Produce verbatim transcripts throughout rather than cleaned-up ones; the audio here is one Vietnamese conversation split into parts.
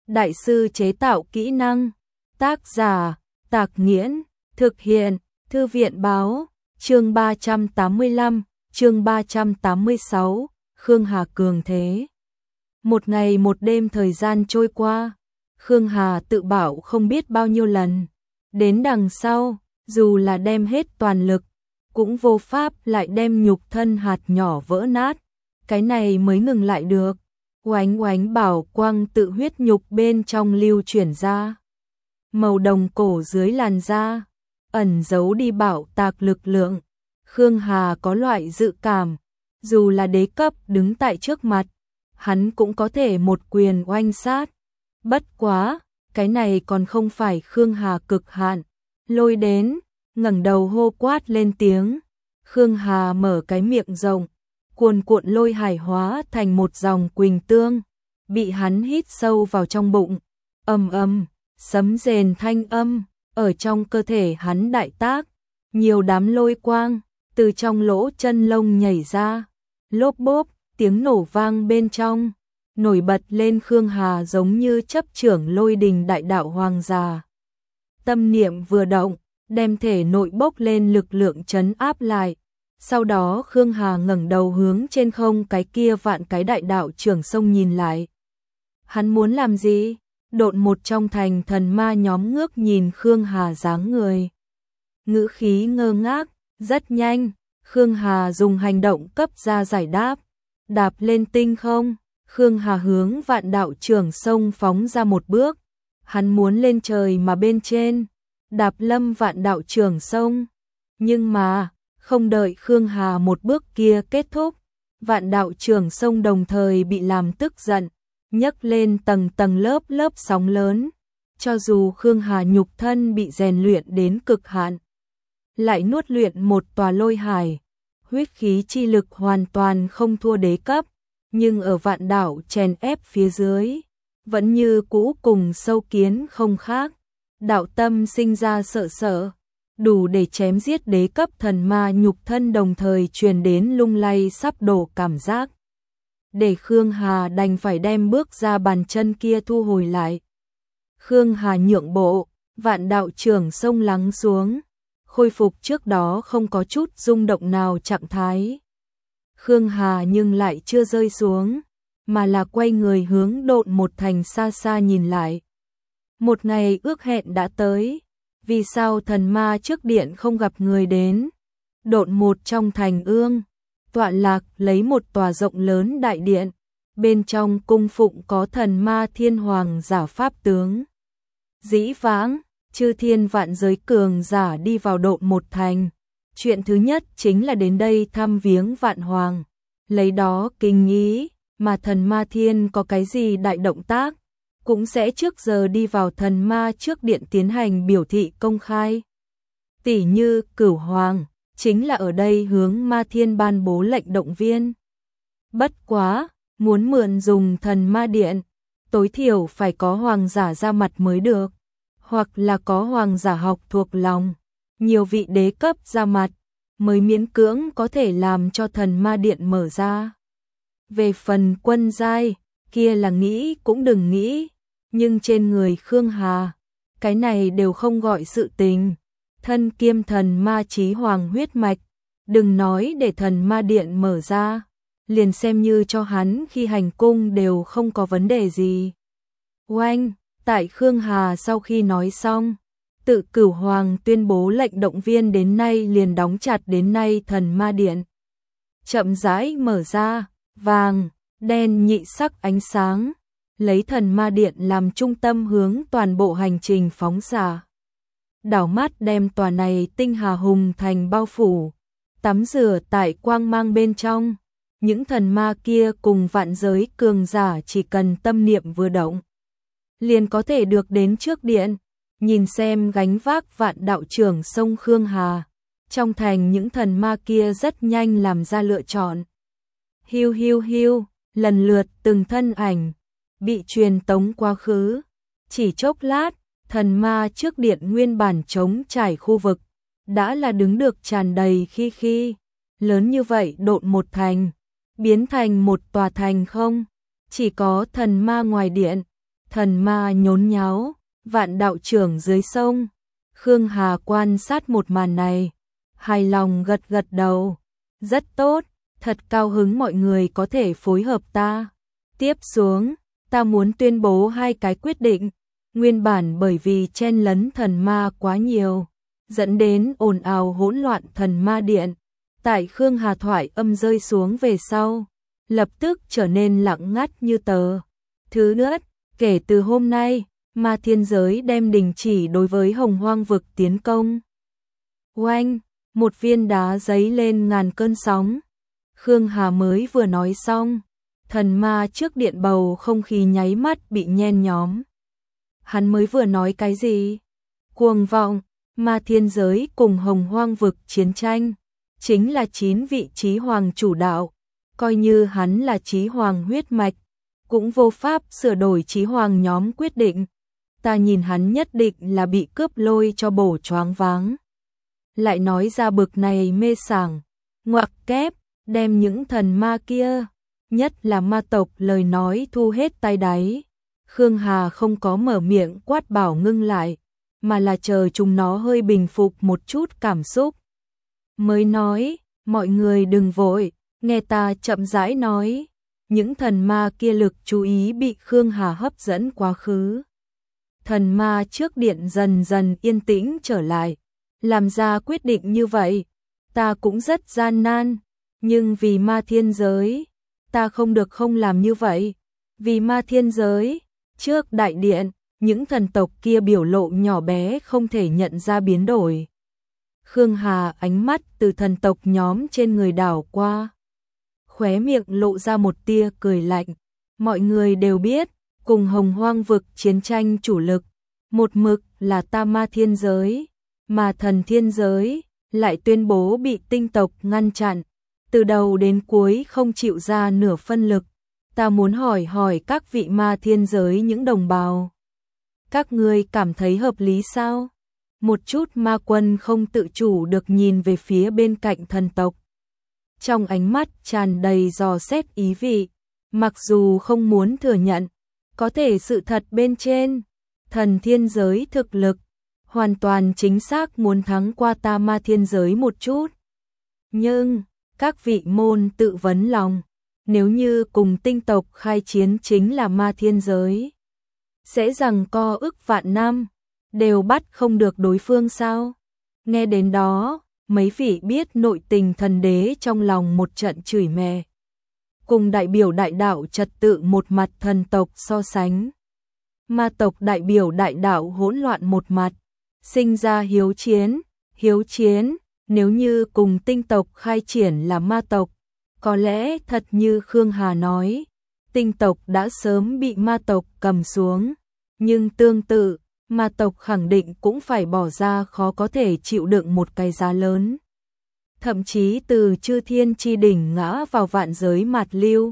đại sư chế tạo kỹ năng. Tác giả, Tạc Nghiễn, thực hiện, Thư viện báo, chương ba trăm tám mươi lăm, chương ba trăm tám mươi sáu, Khương Hà cường thế. Một ngày một đêm thời gian trôi qua, Khương Hà tự bảo không biết bao nhiêu lần. Đến đằng sau, dù là đem hết toàn lực, cũng vô pháp lại đem nhục thân hạt nhỏ vỡ nát. Cái này mới ngừng lại được. Oánh oánh bảo quang tự huyết nhục bên trong lưu chuyển ra. Màu đồng cổ dưới làn da, ẩn giấu đi bảo tạc lực lượng. Khương Hà có loại dự cảm, dù là đế cấp đứng tại trước mặt, hắn cũng có thể một quyền oanh sát. Bất quá, cái này còn không phải Khương Hà cực hạn. Lôi đến, ngẩng đầu hô quát lên tiếng. Khương Hà mở cái miệng rộng, cuồn cuộn lôi hải hóa thành một dòng quỳnh tương, bị hắn hít sâu vào trong bụng. Ầm ầm, sấm rền thanh âm ở trong cơ thể hắn đại tác, nhiều đám lôi quang từ trong lỗ chân lông nhảy ra, lốp bốp, tiếng nổ vang bên trong, nổi bật lên Khương Hà giống như chấp trưởng lôi đình đại đạo hoàng giả. Tâm niệm vừa động, đem thể nội bốc lên lực lượng trấn áp lại. Sau đó Khương Hà ngẩng đầu hướng trên không cái kia vạn cái đại đạo trưởng sông nhìn lại. Hắn muốn làm gì? Độn một trong thành thần ma nhóm ngước nhìn Khương Hà dáng người. Ngữ khí ngơ ngác, rất nhanh, Khương Hà dùng hành động cấp ra giải đáp. Đạp lên tinh không, Khương Hà hướng vạn đạo trưởng sông phóng ra một bước. Hắn muốn lên trời mà bên trên, đạp lâm vạn đạo trưởng sông. Nhưng mà, không đợi Khương Hà một bước kia kết thúc, vạn đạo trưởng sông đồng thời bị làm tức giận, nhấc lên tầng tầng lớp lớp sóng lớn. Cho dù Khương Hà nhục thân bị rèn luyện đến cực hạn, lại nuốt luyện một tòa lôi hải, huyết khí chi lực hoàn toàn không thua đế cấp, nhưng ở vạn đạo chèn ép phía dưới, vẫn như cũ cùng sâu kiến không khác. Đạo tâm sinh ra sợ sợ, đủ để chém giết đế cấp thần ma, nhục thân đồng thời truyền đến lung lay sắp đổ cảm giác. Để Khương Hà đành phải đem bước ra bàn chân kia thu hồi lại. Khương Hà nhượng bộ, vạn đạo trưởng sông lắng xuống, khôi phục trước đó không có chút rung động nào trạng thái. Khương Hà nhưng lại chưa rơi xuống, mà là quay người hướng độn một thành xa xa nhìn lại. Một ngày ước hẹn đã tới, vì sao thần ma trước điện không gặp người đến? Độn một trong thành ương, tọa lạc lấy một tòa rộng lớn đại điện, bên trong cung phụng có thần ma thiên hoàng giả pháp tướng. Dĩ vãng, chư thiên vạn giới cường giả đi vào độn một thành, chuyện thứ nhất chính là đến đây thăm viếng vạn hoàng, lấy đó kinh ý, mà thần ma thiên có cái gì đại động tác, cũng sẽ trước giờ đi vào thần ma trước điện tiến hành biểu thị công khai. Tỷ như Cửu Hoàng, chính là ở đây hướng ma thiên ban bố lệnh động viên. Bất quá, muốn mượn dùng thần ma điện, tối thiểu phải có hoàng giả ra mặt mới được, hoặc là có hoàng giả học thuộc lòng, nhiều vị đế cấp ra mặt, mới miễn cưỡng có thể làm cho thần ma điện mở ra. Về phần quân giai, kia là nghĩ cũng đừng nghĩ, nhưng trên người Khương Hà, cái này đều không gọi sự tình. Thân kiêm thần ma chí hoàng huyết mạch, đừng nói để thần ma điện mở ra, liền xem như cho hắn khi hành cung đều không có vấn đề gì. Oanh, tại Khương Hà sau khi nói xong, tự Cửu Hoàng tuyên bố lệnh động viên đến nay liền đóng chặt đến nay thần ma điện. Chậm rãi mở ra, vàng, đen nhị sắc ánh sáng, lấy thần ma điện làm trung tâm hướng toàn bộ hành trình phóng xạ. Đảo mắt đem tòa này tinh hà hùng thành bao phủ, tắm rửa tại quang mang bên trong. Những thần ma kia cùng vạn giới cường giả chỉ cần tâm niệm vừa động, liền có thể được đến trước điện, nhìn xem gánh vác vạn đạo trưởng sông Khương Hà. Trong thành những thần ma kia rất nhanh làm ra lựa chọn. Hiu hiu hiu, lần lượt từng thân ảnh bị truyền tống quá khứ. Chỉ chốc lát, thần ma trước điện nguyên bản trống trải khu vực đã là đứng được tràn đầy khi khi. Lớn như vậy độn một thành, biến thành một tòa thành không, chỉ có thần ma ngoài điện, thần ma nhốn nháo, vạn đạo trưởng dưới sông. Khương Hà quan sát một màn này, hài lòng gật gật đầu. Rất tốt, thật cao hứng mọi người có thể phối hợp ta. Tiếp xuống, ta muốn tuyên bố hai cái quyết định. Nguyên bản bởi vì chen lấn thần ma quá nhiều, dẫn đến ồn ào hỗn loạn thần ma điện. Tại Khương Hà thoại âm rơi xuống về sau, lập tức trở nên lặng ngắt như tờ. Thứ nữa, kể từ hôm nay, ma thiên giới đem đình chỉ đối với Hồng Hoang vực tiến công. Oanh, một viên đá giấy lên ngàn cơn sóng. Khương Hà mới vừa nói xong, thần ma trước điện bầu không khí nháy mắt bị nhen nhóm. Hắn mới vừa nói cái gì? Cuồng vọng, ma thiên giới cùng Hồng Hoang vực chiến tranh, chính là chín vị chí hoàng chủ đạo, coi như hắn là chí hoàng huyết mạch, cũng vô pháp sửa đổi chí hoàng nhóm quyết định. Ta nhìn hắn nhất định là bị cướp lôi cho bổ choáng váng. Lại nói ra bực này mê sảng, ngoặc kép, đem những thần ma kia, nhất là ma tộc lời nói thu hết tay đáy. Khương Hà không có mở miệng quát bảo ngưng lại, mà là chờ chúng nó hơi bình phục một chút cảm xúc. Mới nói, mọi người đừng vội, nghe ta chậm rãi nói. Những thần ma kia lực chú ý bị Khương Hà hấp dẫn quá khứ. Thần ma trước điện dần dần yên tĩnh trở lại, làm ra quyết định như vậy. Ta cũng rất gian nan, nhưng vì ma thiên giới, ta không được không làm như vậy. Vì ma thiên giới, trước đại điện, những thần tộc kia biểu lộ nhỏ bé không thể nhận ra biến đổi. Khương Hà ánh mắt từ thần tộc nhóm trên người đảo qua, khóe miệng lộ ra một tia cười lạnh. Mọi người đều biết, cùng Hồng Hoang vực chiến tranh chủ lực, một mực là ta ma thiên giới, mà thần thiên giới lại tuyên bố bị tinh tộc ngăn chặn, từ đầu đến cuối không chịu ra nửa phân lực. Ta muốn hỏi hỏi các vị ma thiên giới những đồng bào, các ngươi cảm thấy hợp lý sao? Một chút ma quân không tự chủ được nhìn về phía bên cạnh thần tộc. Trong ánh mắt tràn đầy dò xét ý vị, mặc dù không muốn thừa nhận, có thể sự thật bên trên, thần thiên giới thực lực, hoàn toàn chính xác muốn thắng qua ta ma thiên giới một chút. Nhưng, các vị môn tự vấn lòng, nếu như cùng tinh tộc khai chiến chính là ma thiên giới, sẽ rằng co ức vạn năm, đều bắt không được đối phương sao? Nghe đến đó, mấy vị biết nội tình thần đế trong lòng một trận chửi mè. Cùng đại biểu đại đạo trật tự một mặt thần tộc so sánh, ma tộc đại biểu đại đạo hỗn loạn một mặt, sinh ra hiếu chiến, hiếu chiến, nếu như cùng tinh tộc khai triển là ma tộc, có lẽ thật như Khương Hà nói, tinh tộc đã sớm bị ma tộc cầm xuống, nhưng tương tự, ma tộc khẳng định cũng phải bỏ ra khó có thể chịu đựng một cái giá lớn. Thậm chí từ chư thiên chi đỉnh ngã vào vạn giới mạt lưu.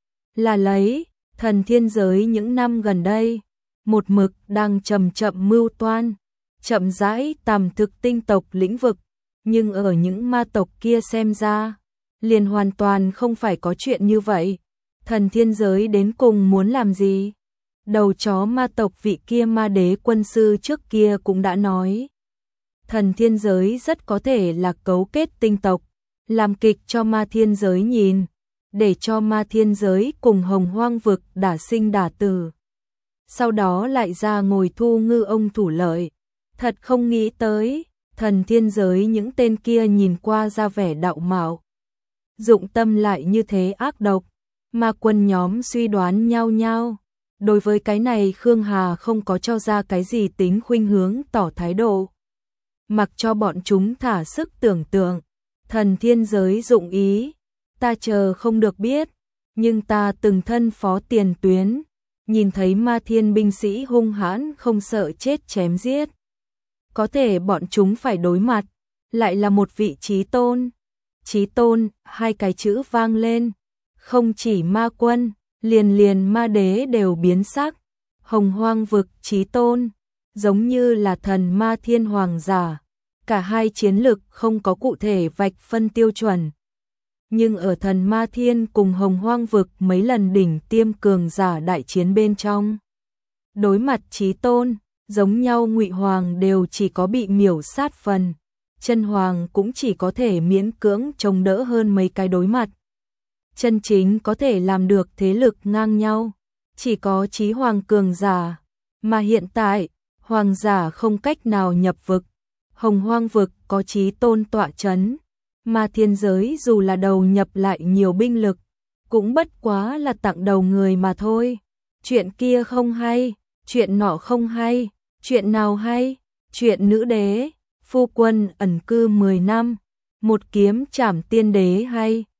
Là lấy, thần thiên giới những năm gần đây, một mực đang chậm chậm mưu toan, chậm rãi tầm thực tinh tộc lĩnh vực, nhưng ở những ma tộc kia xem ra, liền hoàn toàn không phải có chuyện như vậy. Thần thiên giới đến cùng muốn làm gì? Đầu chó ma tộc vị kia ma đế quân sư trước kia cũng đã nói. Thần thiên giới rất có thể là cấu kết tinh tộc, làm kịch cho ma thiên giới nhìn, để cho ma thiên giới cùng Hồng Hoang vực đả sinh đả tử. Sau đó lại ra ngồi thu ngư ông thủ lợi. Thật không nghĩ tới, thần thiên giới những tên kia nhìn qua ra vẻ đạo mạo, dụng tâm lại như thế ác độc. Ma quân nhóm suy đoán nhau nhau. Đối với cái này Khương Hà không có cho ra cái gì tính khuynh hướng tỏ thái độ. Mặc cho bọn chúng thả sức tưởng tượng, thần thiên giới dụng ý, ta chờ không được biết, nhưng ta từng thân phó tiền tuyến, nhìn thấy ma thiên binh sĩ hung hãn không sợ chết chém giết. Có thể bọn chúng phải đối mặt, lại là một vị chí tôn. Chí tôn, hai cái chữ vang lên, không chỉ ma quân, liền liền ma đế đều biến sắc. Hồng Hoang vực chí tôn, giống như là thần ma thiên hoàng giả. Cả hai chiến lực không có cụ thể vạch phân tiêu chuẩn. Nhưng ở thần ma thiên cùng Hồng Hoang vực mấy lần đỉnh tiêm cường giả đại chiến bên trong, Đối mặt chí tôn, giống nhau Ngụy Hoàng đều chỉ có bị miểu sát phần, chân Hoàng cũng chỉ có thể miễn cưỡng chống đỡ hơn mấy cái đối mặt. Chân chính có thể làm được thế lực ngang nhau, chỉ có chí Hoàng cường giả, mà hiện tại, Hoàng giả không cách nào nhập vực, Hồng Hoang vực có chí tôn tọa chấn, mà thiên giới dù là đầu nhập lại nhiều binh lực, cũng bất quá là tặng đầu người mà thôi. Chuyện kia không hay, chuyện nọ không hay, chuyện nào hay? Chuyện nữ đế, phu quân ẩn cư mười năm, một kiếm trảm tiên đế hay?